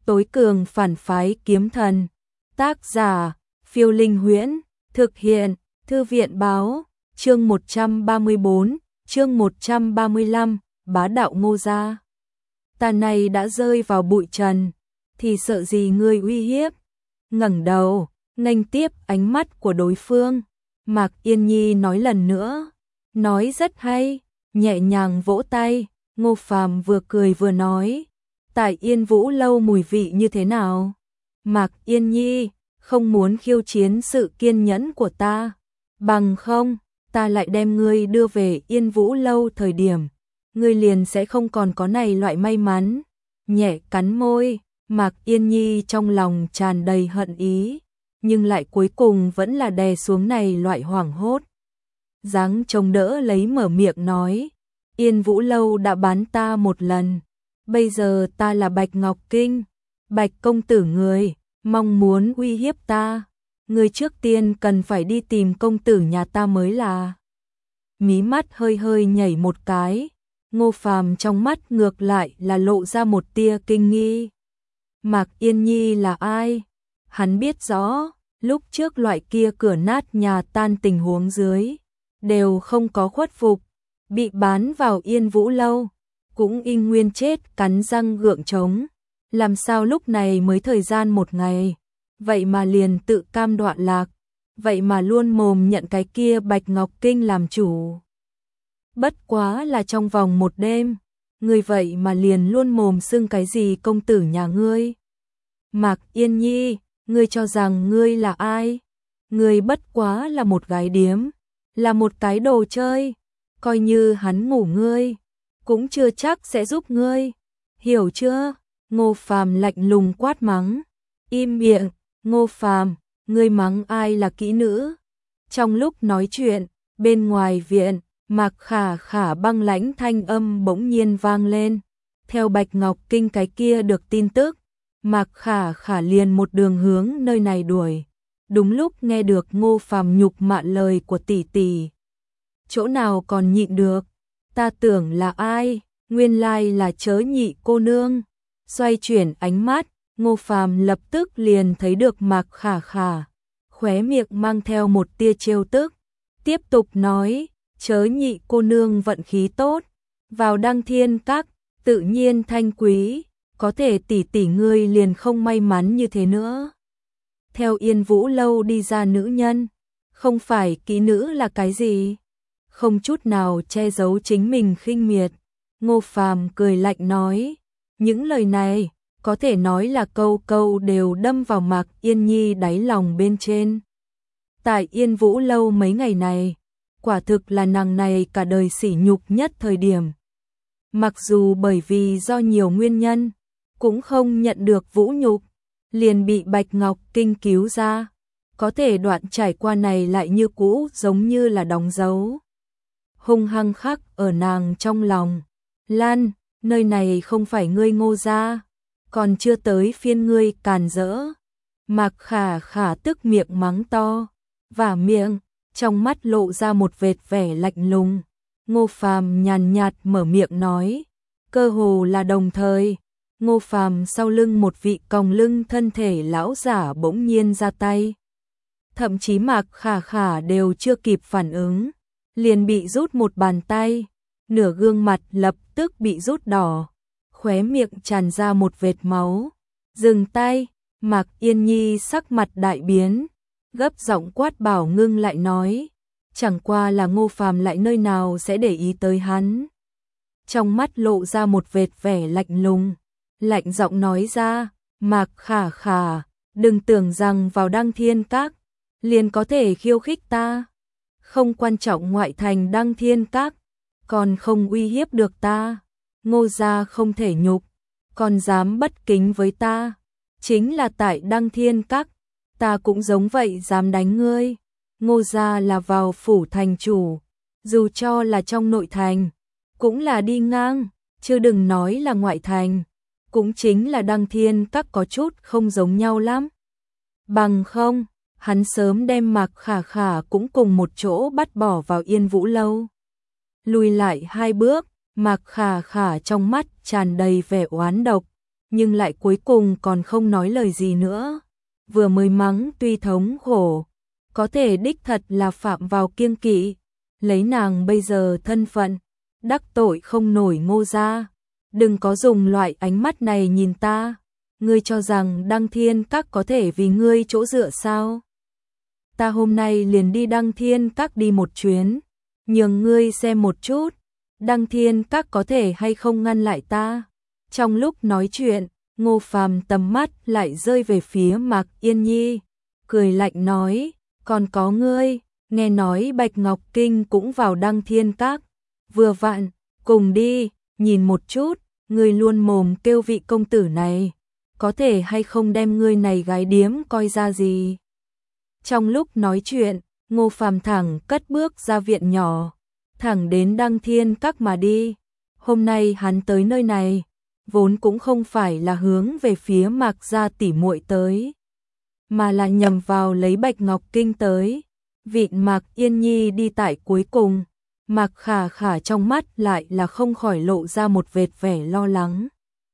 tối cường phản phái kiếm thần. Tác giả, Phiêu Linh Huyễn, thực hiện, Thư viện báo, chương 134, chương 135, bá đạo Ngô gia. Ta này đã rơi vào bụi trần, thì sợ gì ngươi uy hiếp. Ngẩng đầu, nghênh tiếp ánh mắt của đối phương, Mạc Yên Nhi nói lần nữa, nói rất hay, nhẹ nhàng vỗ tay. Ngô Phàm vừa cười vừa nói, tại Yên Vũ lâu mùi vị như thế nào? Mạc Yên Nhi, không muốn khiêu chiến sự kiên nhẫn của ta, bằng không, ta lại đem ngươi đưa về Yên Vũ lâu thời điểm, ngươi liền sẽ không còn có này loại may mắn. Nhẹ cắn môi, Mạc Yên Nhi trong lòng tràn đầy hận ý, nhưng lại cuối cùng vẫn là đè xuống này loại hoảng hốt. Dáng chống đỡ lấy mở miệng nói, Yên Vũ lâu đã bán ta một lần, bây giờ ta là Bạch Ngọc Kinh, Bạch công tử người, mong muốn uy hiếp ta, người trước tiên cần phải đi tìm công tử nhà ta mới là. Mí mắt hơi hơi nhảy một cái, Ngô Phàm trong mắt ngược lại là lộ ra một tia kinh nghi. Mạc Yên Nhi là ai? Hắn biết rõ, lúc trước loại kia cửa nát nhà tan tình huống dưới, đều không có khuất phục, bị bán vào Yên Vũ lâu, cũng in nguyên chết cắn răng gượng chống. Làm sao lúc này mới thời gian một ngày, vậy mà liền tự cam đoạn lạc, vậy mà luôn mồm nhận cái kia Bạch Ngọc Kinh làm chủ. Bất quá là trong vòng một đêm, ngươi vậy mà liền luôn mồm xưng cái gì công tử nhà ngươi. Mạc Yên Nhi, ngươi cho rằng ngươi là ai? Ngươi bất quá là một gái điếm, là một cái đồ chơi, coi như hắn ngủ ngươi, cũng chưa chắc sẽ giúp ngươi, hiểu chưa? Ngô Phàm lạnh lùng quát mắng, im miệng, Ngô Phàm, ngươi mắng ai là kỹ nữ? Trong lúc nói chuyện, bên ngoài viện, Mạc Khả Khả băng lãnh thanh âm bỗng nhiên vang lên. Theo Bạch Ngọc Kinh cái kia được tin tức, Mạc Khả Khả liền một đường hướng nơi này đuổi. Đúng lúc nghe được Ngô Phàm nhục mạ lời của tỷ tỷ, chỗ nào còn nhịn được, ta tưởng là ai, nguyên lai là Chớ Nhị cô nương. Xoay chuyển ánh mắt, Ngô Phàm lập tức liền thấy được Mạc Khả Khả, khóe miệng mang theo một tia trêu tức, tiếp tục nói, Chớ Nhị cô nương vận khí tốt, vào Đăng Thiên Các, tự nhiên thanh quý, có thể tỷ tỷ ngươi liền không may mắn như thế nữa. Theo Yên Vũ lâu đi ra nữ nhân, không phải kỹ nữ là cái gì? Không chút nào che giấu chính mình khinh miệt, Ngô Phàm cười lạnh nói, những lời này có thể nói là câu câu đều đâm vào Mạc Yên Nhi đáy lòng bên trên. Tại Yên Vũ lâu mấy ngày này, quả thực là nàng này cả đời sỉ nhục nhất thời điểm. Mặc dù bởi vì do nhiều nguyên nhân, cũng không nhận được vũ nhục, liền bị Bạch Ngọc Kinh cứu ra, có thể đoạn trải qua này lại như cũ giống như là đóng dấu. Hung hăng khắc ở nàng trong lòng, Lan, nơi này không phải ngươi Ngô gia, còn chưa tới phiên ngươi càn rỡ. Mạc Khả Khả tức miệng mắng to, vả miệng, trong mắt lộ ra một vệt vẻ lạnh lùng. Ngô Phàm nhàn nhạt mở miệng nói, cơ hồ là đồng thời, Ngô Phàm sau lưng một vị còng lưng thân thể lão giả bỗng nhiên ra tay. Thậm chí Mạc Khả Khả đều chưa kịp phản ứng, liền bị rút một bàn tay, nửa gương mặt lập tức bị rút đỏ, khóe miệng tràn ra một vệt máu. Dừng tay, Mạc Yên Nhi sắc mặt đại biến, gấp giọng quát bảo ngưng lại nói, chẳng qua là Ngô Phàm lại nơi nào sẽ để ý tới hắn. Trong mắt lộ ra một vệt vẻ lạnh lùng, lạnh giọng nói ra, Mạc Khả Khả, đừng tưởng rằng vào Đăng Thiên Các liền có thể khiêu khích ta, không quan trọng ngoại thành Đăng Thiên Các, còn không uy hiếp được ta. Ngô gia không thể nhục, còn dám bất kính với ta, chính là tại Đăng Thiên Các, ta cũng giống vậy dám đánh ngươi. Ngô gia là vào phủ thành chủ, dù cho là trong nội thành, cũng là đi ngang, chứ đừng nói là ngoại thành, cũng chính là Đăng Thiên Các có chút không giống nhau lắm. Bằng không, hắn sớm đem Mạc Khả Khả cũng cùng một chỗ bắt bỏ vào Yên Vũ lâu. Lùi lại 2 bước, Mạc Khả Khả trong mắt tràn đầy vẻ oán độc, nhưng lại cuối cùng còn không nói lời gì nữa. Vừa mới mắng tuy thống khổ, có thể đích thật là phạm vào kiêng kỵ, lấy nàng bây giờ thân phận, đắc tội không nổi Ngô gia. Đừng có dùng loại ánh mắt này nhìn ta, ngươi cho rằng Đăng Thiên Các có thể vì ngươi chỗ dựa sao? Ta hôm nay liền đi Đăng Thiên Các đi một chuyến, nhường ngươi xem một chút, Đăng Thiên Các có thể hay không ngăn lại ta. Trong lúc nói chuyện, Ngô Phàm tầm mắt lại rơi về phía Mạc Yên Nhi, cười lạnh nói, còn có ngươi, nghe nói Bạch Ngọc Kinh cũng vào Đăng Thiên Các, vừa vặn, cùng đi, nhìn một chút, ngươi luôn mồm kêu vị công tử này, có thể hay không đem ngươi này gái điếm coi ra gì. Trong lúc nói chuyện, Ngô Phàm thẳng cất bước ra viện nhỏ, thẳng đến Đăng Thiên Các mà đi. Hôm nay hắn tới nơi này, vốn cũng không phải là hướng về phía Mạc gia tỷ muội tới, mà là nhằm vào lấy Bạch Ngọc Kinh tới. Vị Mạc Yên Nhi đi tại cuối cùng, Mạc Khả Khả trong mắt lại là không khỏi lộ ra một vệt vẻ lo lắng.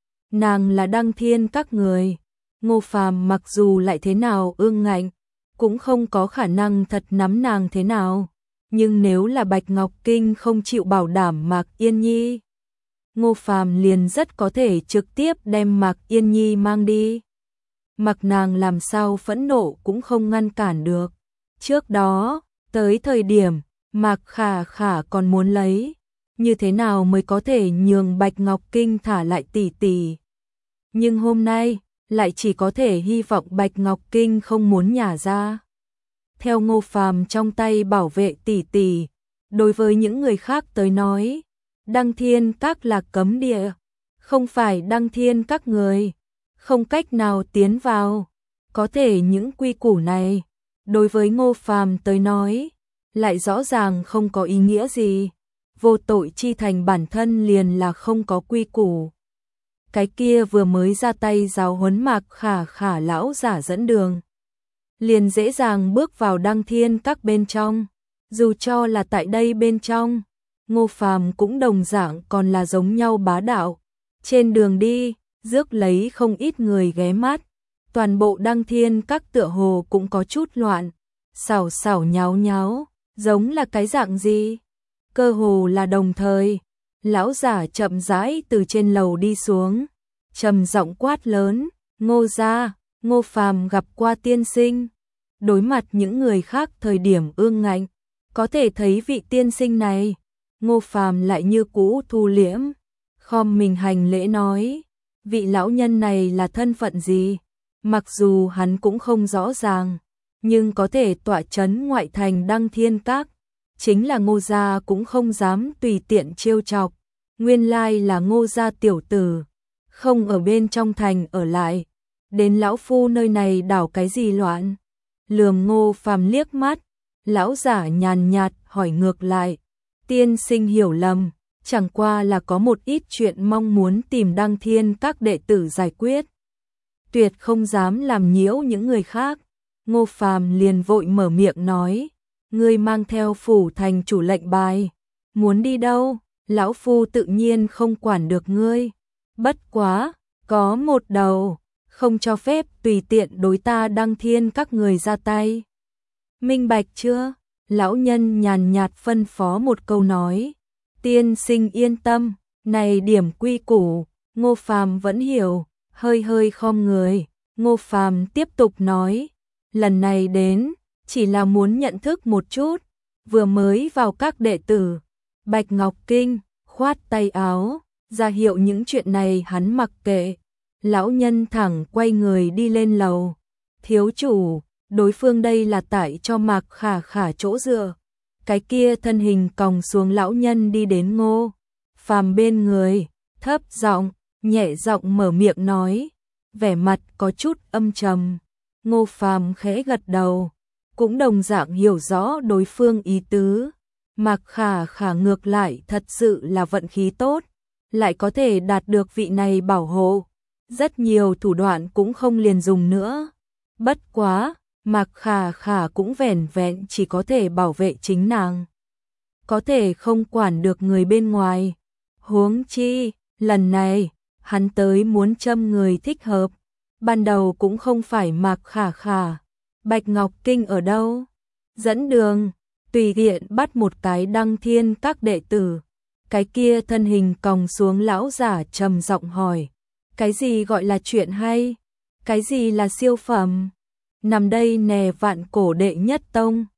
Nàng là Đăng Thiên Các người, Ngô Phàm mặc dù lại thế nào ương ngạnh, cũng không có khả năng thật nắm nàng thế nào, nhưng nếu là Bạch Ngọc Kinh không chịu bảo đảm Mạc Yên Nhi, Ngô Phàm liền rất có thể trực tiếp đem Mạc Yên Nhi mang đi. Mặc nàng làm sao phẫn nộ cũng không ngăn cản được. Trước đó, tới thời điểm, Mạc Khả Khả còn muốn lấy, như thế nào mới có thể nhường Bạch Ngọc Kinh thả lại tỷ tỷ. Nhưng hôm nay, lại chỉ có thể hy vọng Bạch Ngọc Kinh không muốn nhả ra. Theo Ngô Phàm trong tay bảo vệ tỷ tỷ, đối với những người khác tới nói, Đăng Thiên Các là cấm địa, không phải Đăng Thiên Các người, không cách nào tiến vào. Có thể những quy củ này, đối với Ngô Phàm tới nói, lại rõ ràng không có ý nghĩa gì. Vô tội chi thành bản thân liền là không có quy củ. Cái kia vừa mới ra tay giáo huấn Mạc Khả Khả lão giả dẫn đường, liền dễ dàng bước vào Đăng Thiên Các bên trong. Dù cho là tại đây bên trong, Ngô Phàm cũng đồng dạng còn là giống nhau bá đạo. Trên đường đi, rước lấy không ít người ghé mắt. Toàn bộ Đăng Thiên Các tựa hồ cũng có chút loạn, xảo xảo nháo nháo, giống là cái dạng gì? Cơ hồ là đồng thời, lão giả chậm rãi từ trên lầu đi xuống, trầm giọng quát lớn, Ngô gia, Ngô Phàm gặp qua tiên sinh. Đối mặt những người khác thời điểm ương ngạnh, có thể thấy vị tiên sinh này, Ngô Phàm lại như cũ thu liễm, khom mình hành lễ nói, vị lão nhân này là thân phận gì? Mặc dù hắn cũng không rõ ràng, nhưng có thể tọa chấn ngoại thành Đăng Thiên Các, chính là Ngô gia cũng không dám tùy tiện trêu chọc. Nguyên lai là Ngô gia tiểu tử, không ở bên trong thành ở lại, đến lão phu nơi này đảo cái gì loạn? Lườm Ngô Phàm liếc mắt, lão giả nhàn nhạt hỏi ngược lại, tiên sinh hiểu lầm, chẳng qua là có một ít chuyện mong muốn tìm Đăng Thiên Các đệ tử giải quyết, tuyệt không dám làm nhiễu những người khác. Ngô Phàm liền vội mở miệng nói, ngươi mang theo phủ thành chủ lệnh bài, muốn đi đâu? Lão phu tự nhiên không quản được ngươi, bất quá, có một đầu, không cho phép tùy tiện đối ta Đăng Thiên Các người ra tay. Minh bạch chưa? Lão nhân nhàn nhạt phân phó một câu nói, tiên sinh yên tâm, này điểm quy củ, Ngô Phàm vẫn hiểu, hơi hơi khom người. Ngô Phàm tiếp tục nói, lần này đến, chỉ là muốn nhận thức một chút, vừa mới vào các đệ tử. Bạch Ngọc Kinh khoát tay áo, ra hiệu những chuyện này hắn mặc kệ. Lão nhân thẳng quay người đi lên lầu. Thiếu chủ, đối phương đây là tại cho Mạc Khả Khả chỗ dựa. Cái kia thân hình còng xuống lão nhân đi đến Ngô Phàm bên người, thấp giọng, nhẹ giọng mở miệng nói, vẻ mặt có chút âm trầm. Ngô Phàm khẽ gật đầu, cũng đồng dạng hiểu rõ đối phương ý tứ. Mạc Khả Khả ngược lại thật sự là vận khí tốt, lại có thể đạt được vị này bảo hộ. Rất nhiều thủ đoạn cũng không liền dùng nữa. Bất quá, Mạc Khả Khả cũng vẻn vẹn chỉ có thể bảo vệ chính nàng, có thể không quản được người bên ngoài. Huống chi, lần này, hắn tới muốn châm người thích hợp. Ban đầu cũng không phải Mạc Khả Khả. Bạch Ngọc Kinh ở đâu? Dẫn đường, tùy tiện bắt một cái Đăng Thiên các đệ tử. Cái kia thân hình còng xuống lão giả trầm giọng hỏi. Cái gì gọi là chuyện hay? Cái gì là siêu phẩm? Nằm đây nè Vạn Cổ đệ nhất tông.